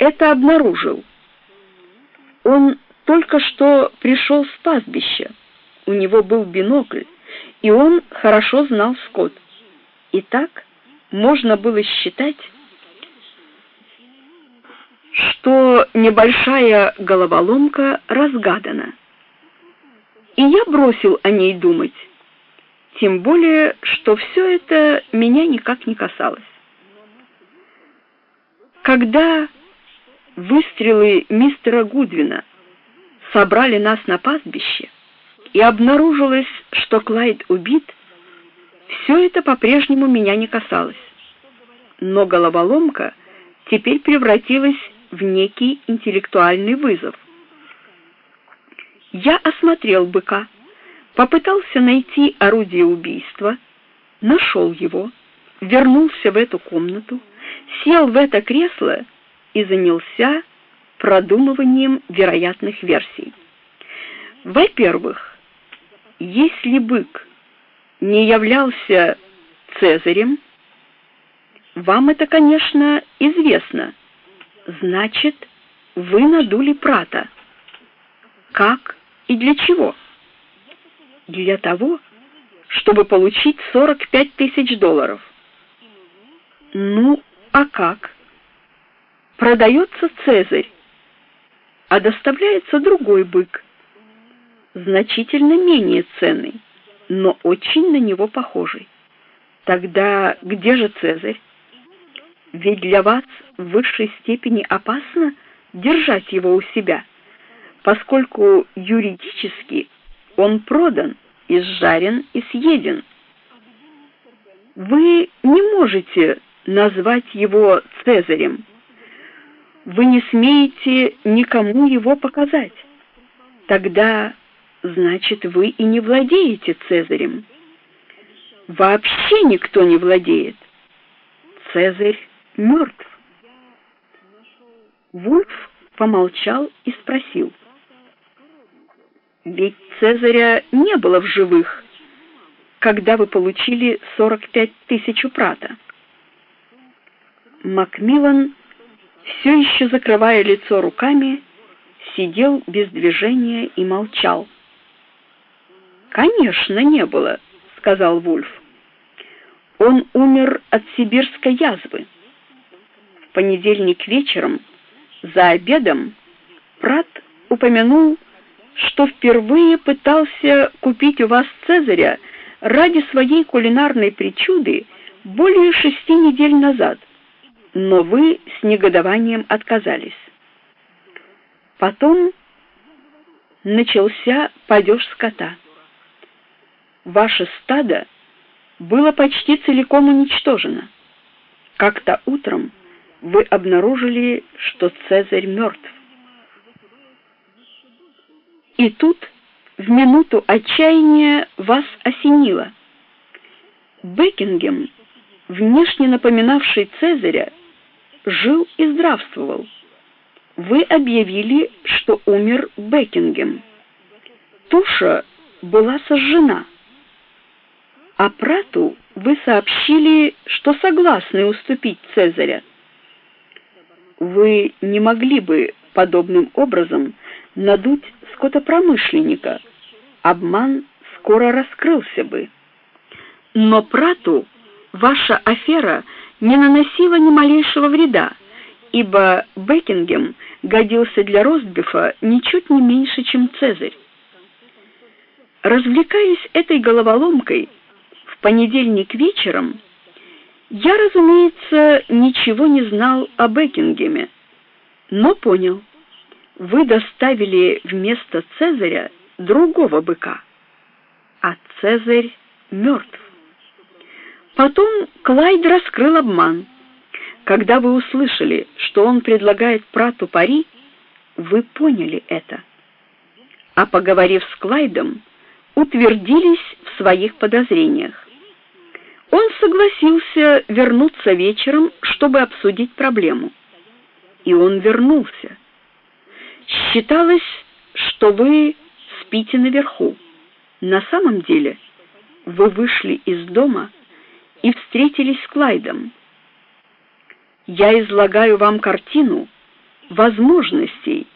это обнаружил? Он только что пришел с пастбища. У него был бинокль, и он хорошо знал скот. Итак, можно было считать, что небольшая головоломка разгадана. И я бросил о ней думать, тем более, что все это меня никак не касалось. Когда выстрелы мистера Гудвина собрали нас на пастбище, и обнаружилось, что Клайд убит, все это по-прежнему меня не касалось. Но головоломка теперь превратилась в некий интеллектуальный вызов. Я осмотрел быка, попытался найти орудие убийства, нашел его, вернулся в эту комнату, сел в это кресло и занялся продумыванием вероятных версий. Во-первых, если бык не являлся Цезарем, вам это, конечно, известно, значит, вы надули Прата. Как и для чего? Для того, чтобы получить $45 000. Ну, а как? Продается Цезарь, а доставляется другой бык, значительно менее ценный, но очень на него похожий. Тогда где же Цезарь? Ведь для вас в высшей степени опасно держать его у себя, поскольку юридически он продан, изжарен и съеден. Вы не можете назвать его Цезарем. Вы не смеете никому его показать. Тогда, значит, вы и не владеете Цезарем. Вообще никто не владеет. Цезарь мертв. Вульф помолчал и спросил: ведь Цезаря не было в живых, когда вы получили 45 000 у Прата. Макмиллан, все еще закрывая лицо руками, сидел без движения и молчал. «Конечно, не было», — сказал Вульф. «Он умер от сибирской язвы. В понедельник вечером, за обедом, Прат упомянул, что впервые пытался купить у вас Цезаря ради своей кулинарной причуды более 6 недель назад, но вы с негодованием отказались. Потом начался падеж скота. Ваше стадо было почти целиком уничтожено. Как-то утром вы обнаружили, что Цезарь мертв. И тут, в минуту отчаяния, вас осенило. Бекингем, внешне напоминавший Цезаря, жил и здравствовал. Вы объявили, что умер Бекингем. Туша была сожжена. А Прату вы сообщили, что согласны уступить Цезаря. Вы не могли бы подобным образом надуть скотопромышленника. Обман скоро раскрылся бы. Но Прату ваша афера не наносила ни малейшего вреда, ибо Бекингем годился для ростбифа ничуть не меньше, чем Цезарь. Развлекаясь этой головоломкой в понедельник вечером, я, разумеется, ничего не знал о Бекингеме, но понял: вы доставили вместо Цезаря другого быка, а Цезарь мертв. Потом Клайд раскрыл обман. Когда вы услышали, что он предлагает Прату пари, вы поняли это. А поговорив с Клайдом, утвердились в своих подозрениях. Он согласился вернуться вечером, чтобы обсудить проблему. И он вернулся. Считалось, что вы спите наверху. На самом деле вы вышли из дома и встретились с Клайдом. Я излагаю вам картину, возможностей